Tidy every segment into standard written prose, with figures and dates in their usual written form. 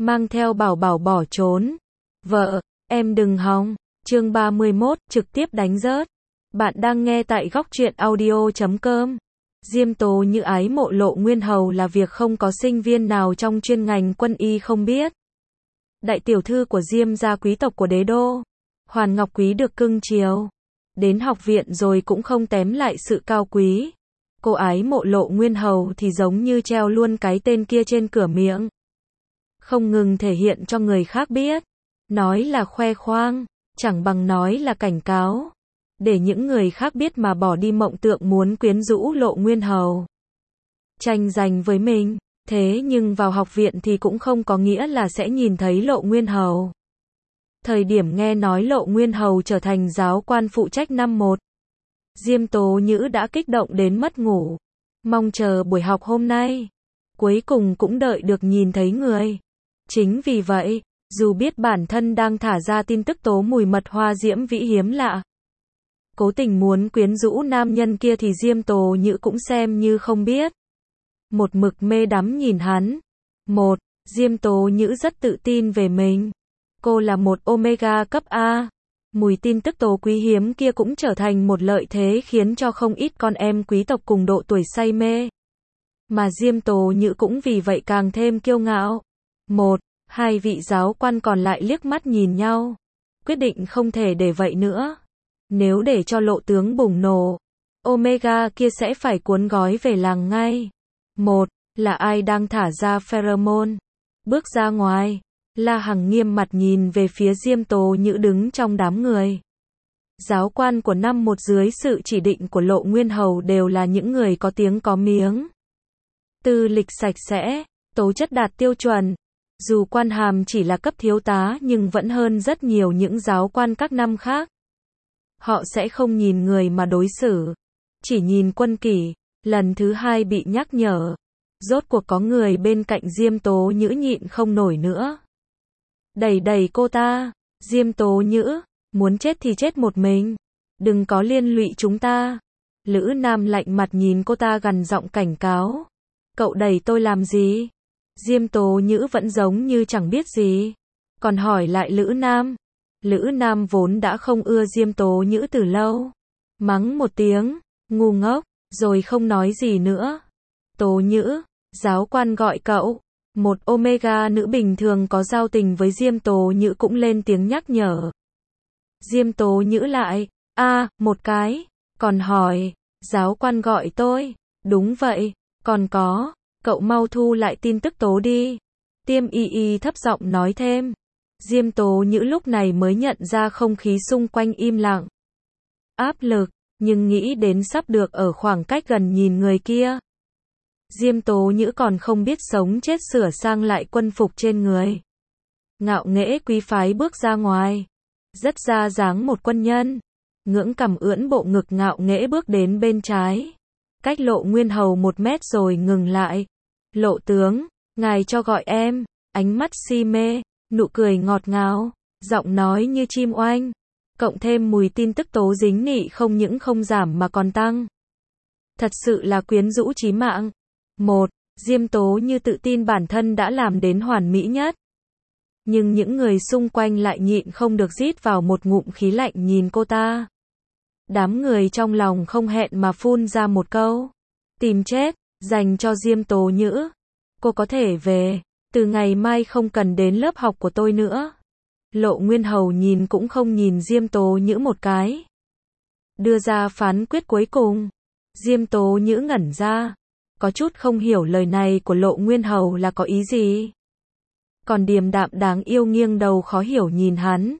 mang theo bảo bảo bỏ trốn. Vợ, em đừng hòng. Chương 31, trực tiếp đánh rớt. Bạn đang nghe tại góc truyện audio.com. Diêm Tố Như ái mộ Lộ Nguyên Hầu là việc không có sinh viên nào trong chuyên ngành quân y không biết. Đại tiểu thư của Diêm gia quý tộc của đế đô. Hoàn Ngọc Quý được cưng chiều. Đến học viện rồi cũng không tém lại sự cao quý. Cô ái mộ Lộ Nguyên Hầu thì giống như treo luôn cái tên kia trên cửa miệng. Không ngừng thể hiện cho người khác biết. Nói là khoe khoang, chẳng bằng nói là cảnh cáo. Để những người khác biết mà bỏ đi mộng tượng muốn quyến rũ Lộ Nguyên Hầu. Tranh giành với mình, thế nhưng vào học viện thì cũng không có nghĩa là sẽ nhìn thấy Lộ Nguyên Hầu. Thời điểm nghe nói Lộ Nguyên Hầu trở thành giáo quan phụ trách năm 1, Diêm Tố Như đã kích động đến mất ngủ. Mong chờ buổi học hôm nay. Cuối cùng cũng đợi được nhìn thấy người. Chính vì vậy, dù biết bản thân đang thả ra tin tức tố mùi mật hoa diễm vĩ hiếm lạ, cố tình muốn quyến rũ nam nhân kia thì Diêm Tố Như cũng xem như không biết. Một mực mê đắm nhìn hắn. Diêm Tố Như rất tự tin về mình. Cô là một Omega cấp A. Mùi tin tức tố quý hiếm kia cũng trở thành một lợi thế khiến cho không ít con em quý tộc cùng độ tuổi say mê. Mà Diêm Tố Như cũng vì vậy càng thêm kiêu ngạo. Hai vị giáo quan còn lại liếc mắt nhìn nhau. Quyết định không thể để vậy nữa. Nếu để cho Lộ tướng bùng nổ, Omega kia sẽ phải cuốn gói về làng ngay. Là ai đang thả ra pheromone? Bước ra ngoài, La Hằng nghiêm mặt nhìn về phía Diêm Tố Như đứng trong đám người. Giáo quan của năm 1 dưới sự chỉ định của Lộ Nguyên Hầu đều là những người có tiếng có miếng. Tư lịch sạch sẽ, tố chất đạt tiêu chuẩn. Dù quan hàm chỉ là cấp thiếu tá nhưng vẫn hơn rất nhiều những giáo quan các năm khác. Họ sẽ không nhìn người mà đối xử, chỉ nhìn quân kỷ. Lần thứ 2 bị nhắc nhở. Rốt cuộc có người bên cạnh Diêm Tố Như nhịn không nổi nữa. Đẩy cô ta. Diêm Tố Như, muốn chết thì chết một mình. Đừng có liên lụy chúng ta. Lữ Nam lạnh mặt nhìn cô ta gằn giọng cảnh cáo. Cậu đẩy tôi làm gì? Diêm Tố Như vẫn giống như chẳng biết gì. Còn hỏi lại Lữ Nam. Lữ Nam vốn đã không ưa Diêm Tố Như từ lâu. Mắng một tiếng, ngu ngốc, rồi không nói gì nữa. Tố Như, giáo quan gọi cậu. Một Omega nữ bình thường có giao tình với Diêm Tố Như cũng lên tiếng nhắc nhở. Diêm Tố Như lại, một cái, còn hỏi, giáo quan gọi tôi. Đúng vậy, còn có, cậu mau thu lại tin tức tố đi. Tiêm y thấp giọng nói thêm. Diêm Tố Như lúc này mới nhận ra không khí xung quanh im lặng. Áp lực, nhưng nghĩ đến sắp được ở khoảng cách gần nhìn người kia. Diêm Tố Như còn không biết sống chết sửa sang lại quân phục trên người. Ngạo nghễ quý phái bước ra ngoài. Rất ra dáng một quân nhân. Ngưỡng cằm ưỡn bộ ngực ngạo nghễ bước đến bên trái. Cách Lộ Nguyên Hầu 1 mét rồi ngừng lại. Lộ tướng, ngài cho gọi em. Ánh mắt si mê, nụ cười ngọt ngào, giọng nói như chim oanh. Cộng thêm mùi tin tức tố dính nị không những không giảm mà còn tăng. Thật sự là quyến rũ chí mạng. Diêm Tố Như tự tin bản thân đã làm đến hoàn mỹ nhất. Nhưng những người xung quanh lại nhịn không được rít vào một ngụm khí lạnh nhìn cô ta. Đám người trong lòng không hẹn mà phun ra một câu. Tìm chết, dành cho Diêm Tố Như. Cô có thể về, từ ngày mai không cần đến lớp học của tôi nữa. Lộ Nguyên Hầu nhìn cũng không nhìn Diêm Tố Như một cái. Đưa ra phán quyết cuối cùng. Diêm Tố Như ngẩn ra. Có chút không hiểu lời này của Lộ Nguyên Hầu là có ý gì. Còn điềm đạm đáng yêu nghiêng đầu khó hiểu nhìn hắn.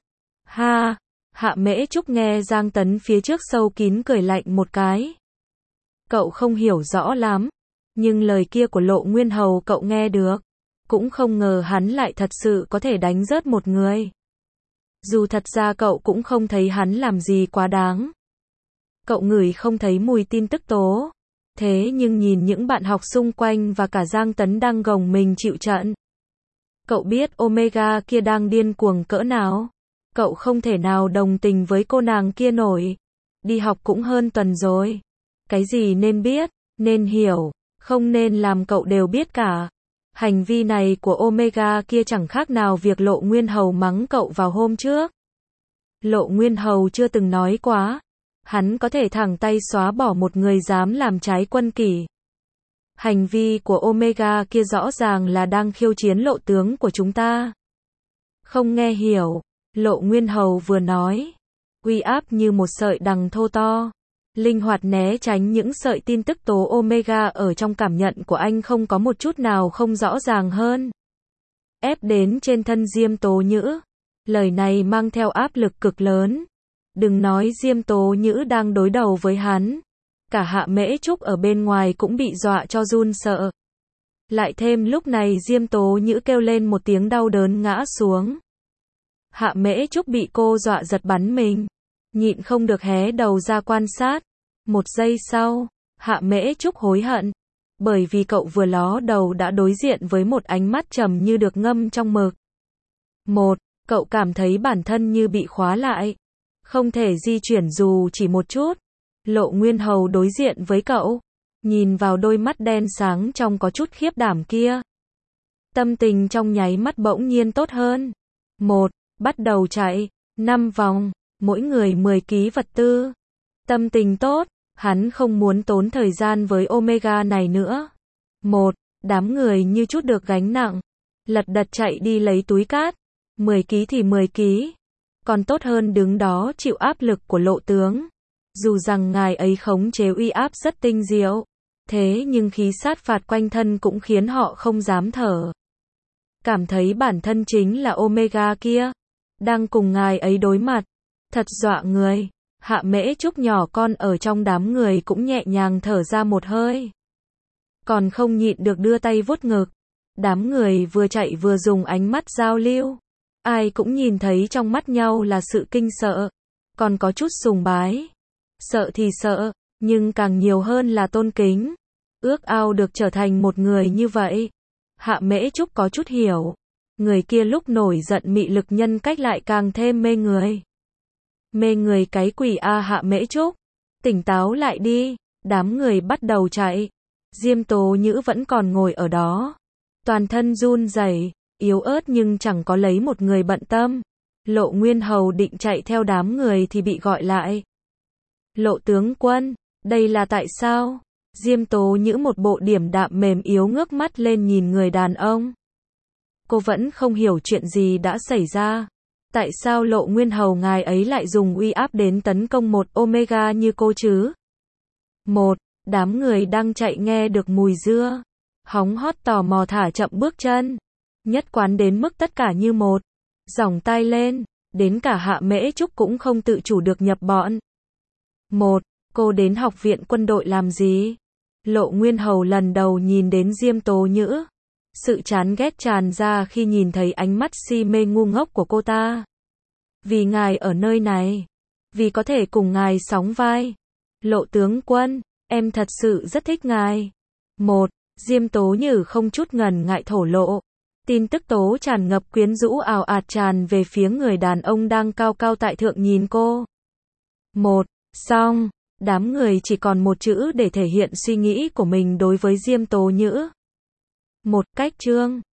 Hạ Mễ Trúc nghe Giang Tấn phía trước sâu kín cười lạnh một cái. Cậu không hiểu rõ lắm. Nhưng lời kia của Lộ Nguyên Hầu cậu nghe được. Cũng không ngờ hắn lại thật sự có thể đánh rớt một người. Dù thật ra cậu cũng không thấy hắn làm gì quá đáng. Cậu ngửi không thấy mùi tin tức tố. Thế nhưng nhìn những bạn học xung quanh và cả Giang Tấn đang gồng mình chịu trận. Cậu biết Omega kia đang điên cuồng cỡ nào. Cậu không thể nào đồng tình với cô nàng kia nổi. Đi học cũng hơn tuần rồi. Cái gì nên biết, nên hiểu, không nên làm cậu đều biết cả. Hành vi này của Omega kia chẳng khác nào việc Lộ Nguyên Hầu mắng cậu vào hôm trước. Lộ Nguyên Hầu chưa từng nói quá. Hắn có thể thẳng tay xóa bỏ một người dám làm trái quân kỷ. Hành vi của Omega kia rõ ràng là đang khiêu chiến lộ tướng của chúng ta. Không nghe hiểu, Lộ Nguyên Hầu vừa nói. Uy áp như một sợi đằng thô to. Linh hoạt né tránh những sợi tin tức tố Omega ở trong cảm nhận của anh không có một chút nào không rõ ràng hơn. Ép đến trên thân Diêm Tố Nhữ. Lời này mang theo áp lực cực lớn. Đừng nói Diêm Tố Nhữ đang đối đầu với hắn. Cả Hạ Mễ Trúc ở bên ngoài cũng bị dọa cho run sợ. Lại thêm lúc này Diêm Tố Nhữ kêu lên một tiếng đau đớn ngã xuống. Hạ Mễ Trúc bị cô dọa giật bắn mình. Nhịn không được hé đầu ra quan sát. Một giây sau, Hạ Mễ Trúc hối hận. Bởi vì cậu vừa ló đầu đã đối diện với một ánh mắt trầm như được ngâm trong mực. Cậu cảm thấy bản thân như bị khóa lại. Không thể di chuyển dù chỉ một chút. Lộ Nguyên Hầu đối diện với cậu. Nhìn vào đôi mắt đen sáng trong có chút khiếp đảm kia. Tâm tình trong nháy mắt bỗng nhiên tốt hơn. Bắt đầu chạy. 5 vòng. Mỗi người 10 ký vật tư. Tâm tình tốt. Hắn không muốn tốn thời gian với Omega này nữa. Đám người như chút được gánh nặng. Lật đật chạy đi lấy túi cát. 10 ký thì 10 ký. Còn tốt hơn đứng đó chịu áp lực của lộ tướng. Dù rằng ngài ấy khống chế uy áp rất tinh diệu. Thế nhưng khí sát phạt quanh thân cũng khiến họ không dám thở. Cảm thấy bản thân chính là Omega kia. Đang cùng ngài ấy đối mặt. Thật dọa người. Hạ Mễ Trúc nhỏ con ở trong đám người cũng nhẹ nhàng thở ra một hơi. Còn không nhịn được đưa tay vuốt ngực. Đám người vừa chạy vừa dùng ánh mắt giao lưu. Ai cũng nhìn thấy trong mắt nhau là sự kinh sợ. Còn có chút sùng bái. Sợ thì sợ, nhưng càng nhiều hơn là tôn kính. Ước ao được trở thành một người như vậy. Hạ Mễ Trúc có chút hiểu. Người kia lúc nổi giận mị lực nhân cách lại càng thêm mê người. Mê người cái quỷ a Hạ Mễ Trúc. Tỉnh táo lại đi. Đám người bắt đầu chạy. Diêm Tố Nhữ vẫn còn ngồi ở đó. Toàn thân run rẩy, yếu ớt nhưng chẳng có lấy một người bận tâm. Lộ Nguyên Hầu định chạy theo đám người thì bị gọi lại. Lộ tướng quân, đây là tại sao? Diêm Tố Nhữ một bộ điềm đạm mềm yếu ngước mắt lên nhìn người đàn ông. Cô vẫn không hiểu chuyện gì đã xảy ra. Tại sao Lộ Nguyên Hầu ngài ấy lại dùng uy áp đến tấn công một Omega như cô chứ? Đám người đang chạy nghe được mùi dưa. Hóng hót tò mò thả chậm bước chân. Nhất quán đến mức tất cả như một. Giỏng tay lên. Đến cả Hạ Mễ Trúc cũng không tự chủ được nhập bọn. Cô đến học viện quân đội làm gì? Lộ Nguyên Hầu lần đầu nhìn đến Diêm Tố Nhữ. Sự chán ghét tràn ra khi nhìn thấy ánh mắt si mê ngu ngốc của cô ta. Vì ngài ở nơi này. Vì có thể cùng ngài sóng vai. Lộ tướng quân, em thật sự rất thích ngài. Diêm Tố Nhữ không chút ngần ngại thổ lộ. Tin tức tố tràn ngập quyến rũ ào ạt tràn về phía người đàn ông đang cao cao tại thượng nhìn cô. Xong, đám người chỉ còn một chữ để thể hiện suy nghĩ của mình đối với Diêm Tố Nhữ. Cách chương